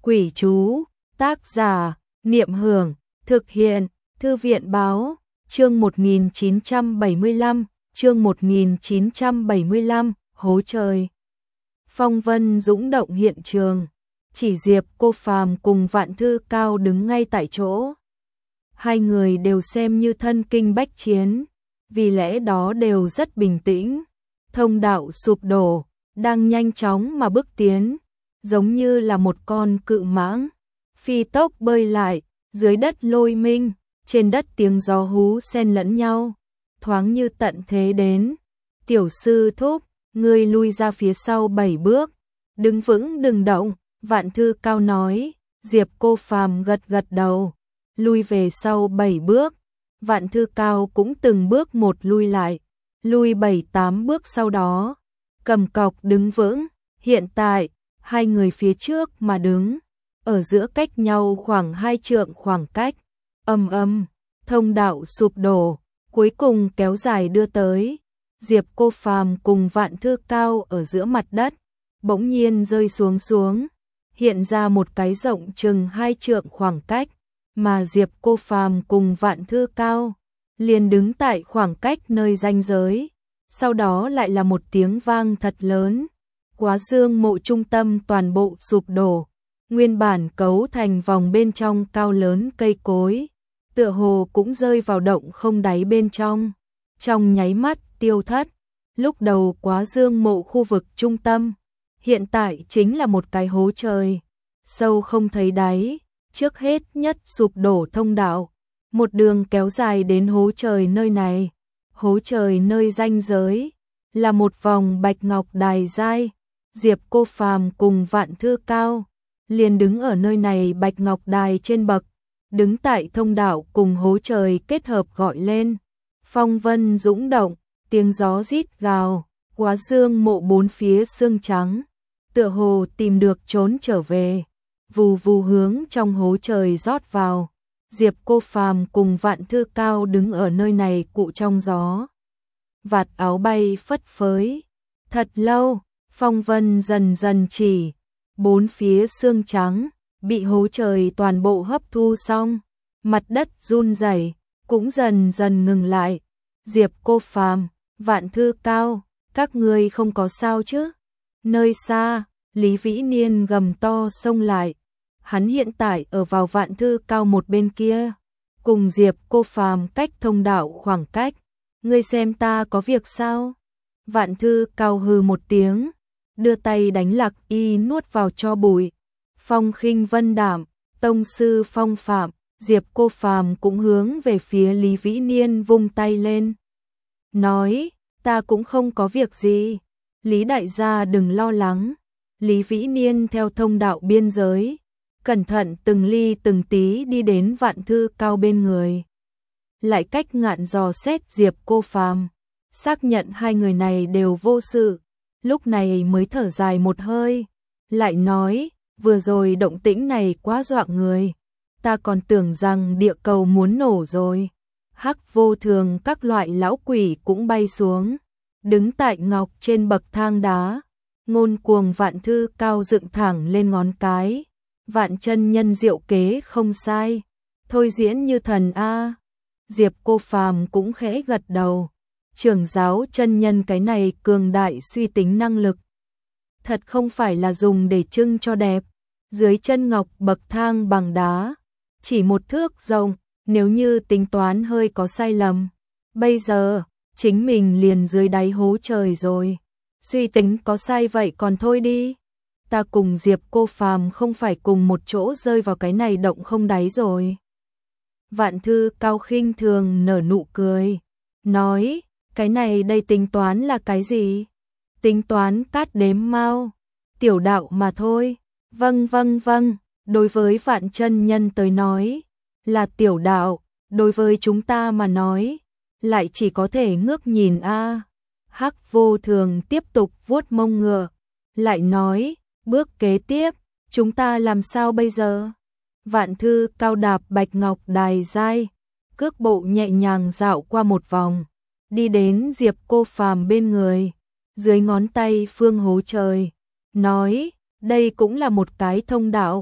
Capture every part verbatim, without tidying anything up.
Quỷ chú, tác giả, Niệm Hưởng, thực hiện, Thư viện báo, chương một nghìn chín trăm bảy mươi lăm, chương một nghìn chín trăm bảy mươi lăm, hố trời. Phong vân dũng động hiện trường, chỉ Diệp Cô Phàm cùng Vạn Thư Cao đứng ngay tại chỗ. Hai người đều xem như thân kinh bách chiến, vì lẽ đó đều rất bình tĩnh. Thông đạo sụp đổ, đang nhanh chóng mà bước tiến, giống như là một con cự mãng, phi tốc bơi lại, dưới đất lôi minh, trên đất tiếng gió hú xen lẫn nhau, thoáng như tận thế đến. Tiểu sư thúc, ngươi lui ra phía sau bảy bước, đứng vững đừng động, Vạn Thư Cao nói. Diệp Cô Phàm gật gật đầu, lui về sau bảy bước. Vạn Thư Cao cũng từng bước một lui lại, lui bảy tám bước sau đó, cầm cọc đứng vững. Hiện tại, hai người phía trước mà đứng, ở giữa cách nhau khoảng hai trượng khoảng cách. Ầm ầm, thông đạo sụp đổ, cuối cùng kéo dài đưa tới. Diệp Cô Phàm cùng Vạn Thư Cao ở giữa mặt đất, bỗng nhiên rơi xuống xuống, hiện ra một cái rộng chừng hai trượng khoảng cách, mà Diệp Cô Phàm cùng Vạn Thư Cao liền đứng tại khoảng cách nơi ranh giới. Sau đó lại là một tiếng vang thật lớn, Quá Dương mộ trung tâm toàn bộ sụp đổ, nguyên bản cấu thành vòng bên trong cao lớn cây cối, tựa hồ cũng rơi vào động không đáy bên trong, trong nháy mắt tiêu thất. Lúc đầu Quá Dương mộ khu vực trung tâm, hiện tại chính là một cái hố trời, sâu không thấy đáy. Trước hết nhất sụp đổ thông đạo, một đường kéo dài đến hố trời nơi này. Hố trời nơi ranh giới là một vòng bạch ngọc đài giai. Diệp Cô Phàm cùng Vạn Thư Cao liền đứng ở nơi này bạch ngọc đài trên bậc, đứng tại thông đạo cùng hố trời kết hợp gọi lên. Phong vân dũng động, tiếng gió rít gào, Quá Dương mộ bốn phía xương trắng, tựa hồ tìm được trốn trở về, vù vù hướng trong hố trời rót vào. Diệp Cô Phàm cùng Vạn Thư Cao đứng ở nơi này cụ trong gió, vạt áo bay phất phới. Thật lâu, phong vân dần dần chỉ, bốn phía xương trắng bị hố trời toàn bộ hấp thu xong, mặt đất run rẩy cũng dần dần ngừng lại. Diệp Cô Phàm, Vạn Thư Cao, các ngươi không có sao chứ? Nơi xa, Lý Vĩ Niên gầm to xông lại. Hắn hiện tại ở vào Vạn Thư Cao một bên kia, cùng Diệp Cô Phàm cách thông đạo khoảng cách. Ngươi xem ta có việc sao? Vạn Thư Cao hừ một tiếng, đưa tay đánh Lạc Y nuốt vào cho bụi. Phong khinh vân đạm, tông sư phong phạm. Diệp Cô Phàm cũng hướng về phía Lý Vĩ Niên vung tay lên, nói, ta cũng không có việc gì, Lý đại gia đừng lo lắng. Lý Vĩ Niên theo thông đạo biên giới, cẩn thận từng ly từng tí đi đến Vạn Thư Cao bên người, lại cách ngạn dò xét Diệp Cô Phàm, xác nhận hai người này đều vô sự, lúc này mới thở dài một hơi, lại nói, vừa rồi động tĩnh này quá dọa người, ta còn tưởng rằng địa cầu muốn nổ rồi. Hắc Vô Thường các loại lão quỷ cũng bay xuống, đứng tại ngọc trên bậc thang đá. Ngôn Cuồng Vạn Thư Cao dựng thẳng lên ngón cái, Vạn chân nhân diệu kế không sai, thôi diễn như thần a. Diệp Cô Phàm cũng khẽ gật đầu, trưởng giáo chân nhân cái này cường đại suy tính năng lực, thật không phải là dùng để trưng cho đẹp. Dưới chân ngọc bậc thang bằng đá, chỉ một thước rộng, nếu như tính toán hơi có sai lầm, bây giờ chính mình liền dưới đáy hố trời rồi. Suy tính có sai vậy còn thôi đi, ta cùng Diệp Cô Phàm không phải cùng một chỗ rơi vào cái này động không đáy rồi. Vạn Thư Cao khinh thường nở nụ cười, nói, cái này đây tính toán là cái gì? Tính toán cát đếm mao, tiểu đạo mà thôi. Vâng vâng vâng, đối với Vạn chân nhân tới nói là tiểu đạo, đối với chúng ta mà nói lại chỉ có thể ngước nhìn a. Hắc Vô Thường tiếp tục vuốt mông ngựa, lại nói, bước kế tiếp, chúng ta làm sao bây giờ? Vạn Thư Cao đạp bạch ngọc đài giai, cước bộ nhẹ nhàng dạo qua một vòng, đi đến Diệp Cô Phàm bên người, dưới ngón tay phương hố trời, nói, đây cũng là một cái thông đạo,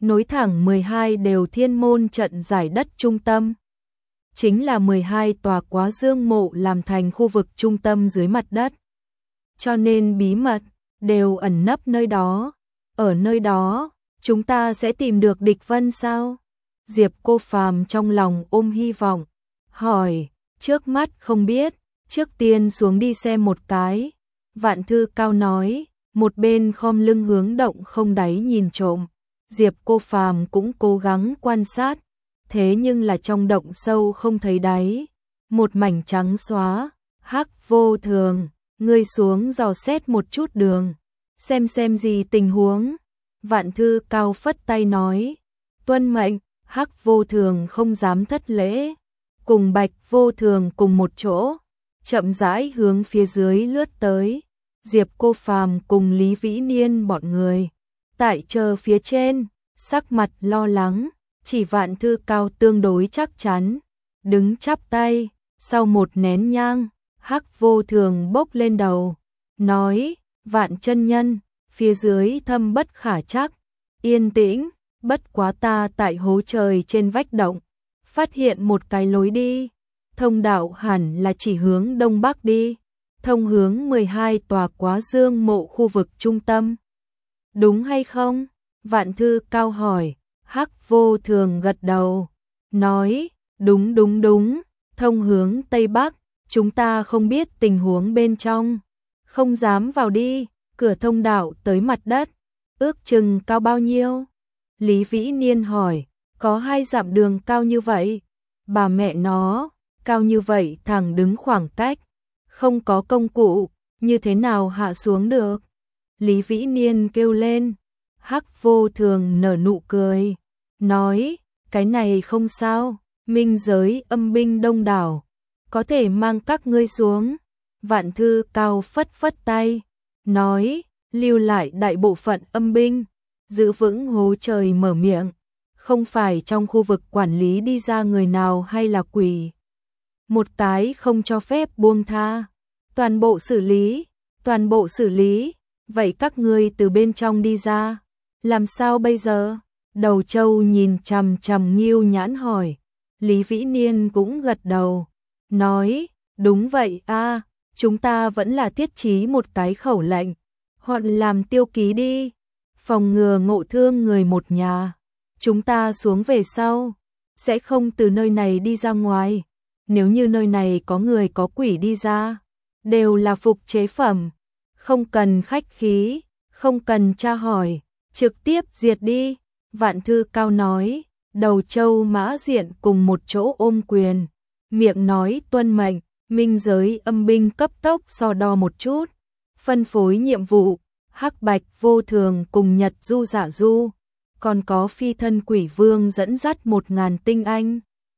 nối thẳng mười hai đều thiên môn trận giải đất trung tâm. Chính là mười hai tòa Quá Dương mộ làm thành khu vực trung tâm dưới mặt đất. Cho nên bí mật đều ẩn nấp nơi đó. Ở nơi đó, chúng ta sẽ tìm được địch vân sao? Diệp Cô Phàm trong lòng ôm hy vọng, hỏi, trước mắt không biết, trước tiên xuống đi xem một cái. Vạn Thư Cao nói, một bên khom lưng hướng động không đáy nhìn trộm. Diệp Cô Phàm cũng cố gắng quan sát, thế nhưng là trong động sâu không thấy đáy, một mảnh trắng xóa. Hắc Vô Thường, ngươi xuống dò xét một chút đường, xem xem gì tình huống. Vạn Thư Cao phất tay nói, tuân mệnh. Hắc Vô Thường không dám thất lễ, cùng Bạch Vô Thường cùng một chỗ, chậm rãi hướng phía dưới lướt tới. Diệp Cô Phàm cùng Lý Vĩ Niên bọn người tại chờ phía trên, sắc mặt lo lắng, chỉ Vạn Thư Cao tương đối chắc chắn, đứng chắp tay. Sau một nén nhang, Hắc Vô Thường bốc lên đầu, nói, Vạn chân nhân, phía dưới thâm bất khả trắc, yên tĩnh, bất quá ta tại hố trời trên vách động, phát hiện một cái lối đi, thông đạo hẳn là chỉ hướng đông bắc đi, thông hướng mười hai tòa Quá Dương mộ khu vực trung tâm. Đúng hay không? Vạn Thư Cao hỏi. Hắc Vô Thường gật đầu, nói, đúng đúng đúng, thông hướng tây bắc, chúng ta không biết tình huống bên trong, không dám vào đi. Cửa thông đạo tới mặt đất, ước chừng cao bao nhiêu? Lý Vĩ Niên hỏi, có hai dặm đường cao như vậy? Bà mẹ nó, cao như vậy thẳng đứng khoảng cách, không có công cụ, như thế nào hạ xuống được? Lý Vĩ Niên kêu lên. Hắc Vô Thường nở nụ cười, nói, cái này không sao, minh giới âm binh đông đảo, có thể mang các ngươi xuống. Vạn Thư Cao phất phất tay, nói, lưu lại đại bộ phận âm binh, giữ vững hố trời mở miệng, không phải trong khu vực quản lý đi ra người nào hay là quỷ. Một cái không cho phép buông tha, toàn bộ xử lý, toàn bộ xử lý, vậy các ngươi từ bên trong đi ra, làm sao bây giờ? Đầu Châu nhìn chằm chằm Ngưu Nhãn hỏi. Lý Vĩ Niên cũng gật đầu, nói, đúng vậy a, chúng ta vẫn là thiết trí một cái khẩu lệnh, hoặc làm tiêu ký đi, phòng ngừa ngộ thương người một nhà. Chúng ta xuống về sau, sẽ không từ nơi này đi ra ngoài. Nếu như nơi này có người có quỷ đi ra, đều là phục chế phẩm, không cần khách khí, không cần tra hỏi, trực tiếp diệt đi. Vạn Thư Cao nói. Đầu Châu Mã Diện cùng một chỗ ôm quyền, miệng nói tuân mệnh. Minh giới âm binh cấp tốc so đo một chút, phân phối nhiệm vụ. Hắc Bạch Vô Thường cùng Nhật Du Dạ Du, còn có phi thân quỷ vương dẫn dắt một ngàn tinh anh,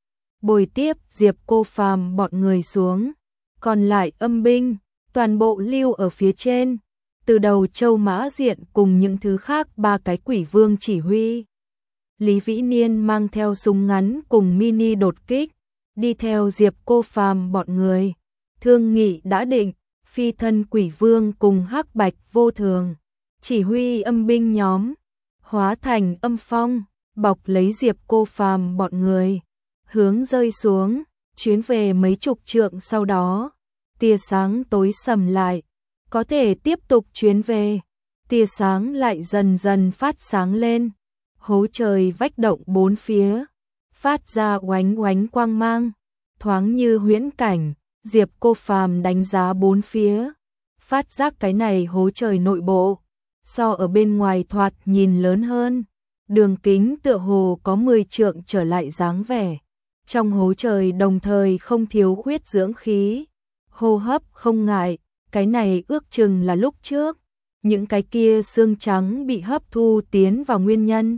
bồi tiếp Diệp Cô Phàm bọn người xuống. Còn lại âm binh toàn bộ lưu ở phía trên, từ Đầu Châu Mã Diện cùng những thứ khác ba cái quỷ vương chỉ huy. Lý Vĩ Niên mang theo súng ngắn cùng mini đột kích, đi theo Diệp Cô Phàm bọn người. Thương nghị đã định, phi thân quỷ vương cùng Hắc Bạch Vô Thường chỉ huy âm binh nhóm, hóa thành âm phong, bọc lấy Diệp Cô Phàm bọn người, hướng rơi xuống, chuyến về mấy chục trượng. Sau đó, tia sáng tối sầm lại, có thể tiếp tục chuyến về. Tia sáng lại dần dần phát sáng lên, hố trời vách động bốn phía, phát ra oánh oánh quang mang, thoáng như huyễn cảnh. Diệp Cô Phàm đánh giá bốn phía, phát giác cái này hố trời nội bộ, so ở bên ngoài thoạt nhìn lớn hơn, đường kính tựa hồ có mười trượng trở lại dáng vẻ. Trong hố trời đồng thời không thiếu khuyết dưỡng khí, hô hấp không ngại, cái này ước chừng là lúc trước những cái kia xương trắng bị hấp thu tiến vào nguyên nhân.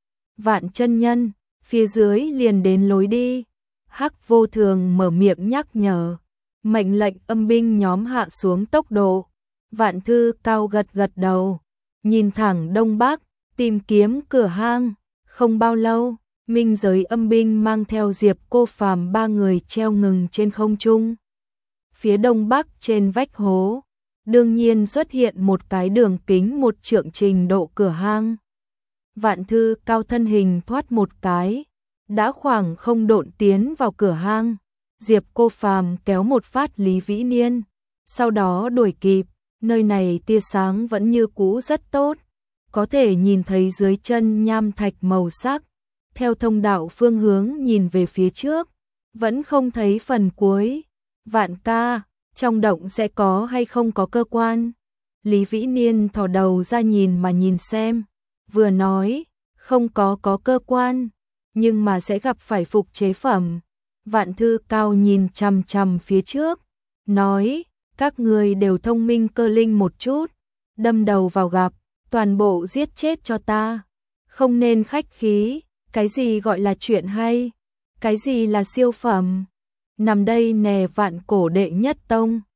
Vạn chân nhân, phía dưới liền đến lối đi. Hắc Vô Thường mở miệng nhắc nhở, mệnh lệnh âm binh nhóm hạ xuống tốc độ. Vạn Thư Cao gật gật đầu, nhìn thẳng đông bắc, tìm kiếm cửa hang. Không bao lâu, minh giới âm binh mang theo Diệp Cô Phàm ba người treo ngừng trên không trung. Phía đông bắc trên vách hố, đương nhiên xuất hiện một cái đường kính một trượng trình độ cửa hang. Vạn Thư Cao thân hình thoát một cái, đã khoảng không độn tiến vào cửa hang. Diệp Cô Phàm kéo một phát Lý Vĩ Niên, sau đó đuổi kịp. Nơi này tia sáng vẫn như cũ rất tốt, có thể nhìn thấy dưới chân nham thạch màu sắc. Theo thông đạo phương hướng nhìn về phía trước, vẫn không thấy phần cuối. Vạn ca, trong động sẽ có hay không có cơ quan? Lý Vĩ Niên thò đầu ra nhìn mà nhìn xem, vừa nói, không có có cơ quan, nhưng mà sẽ gặp phải phục chế phẩm. Vạn Thư Cao nhìn chằm chằm phía trước, nói, các người đều thông minh cơ linh một chút, đâm đầu vào gặp, toàn bộ giết chết cho ta, không nên khách khí. Cái gì gọi là chuyện hay, cái gì là siêu phẩm, nằm đây nè Vạn Cổ đệ nhất tông.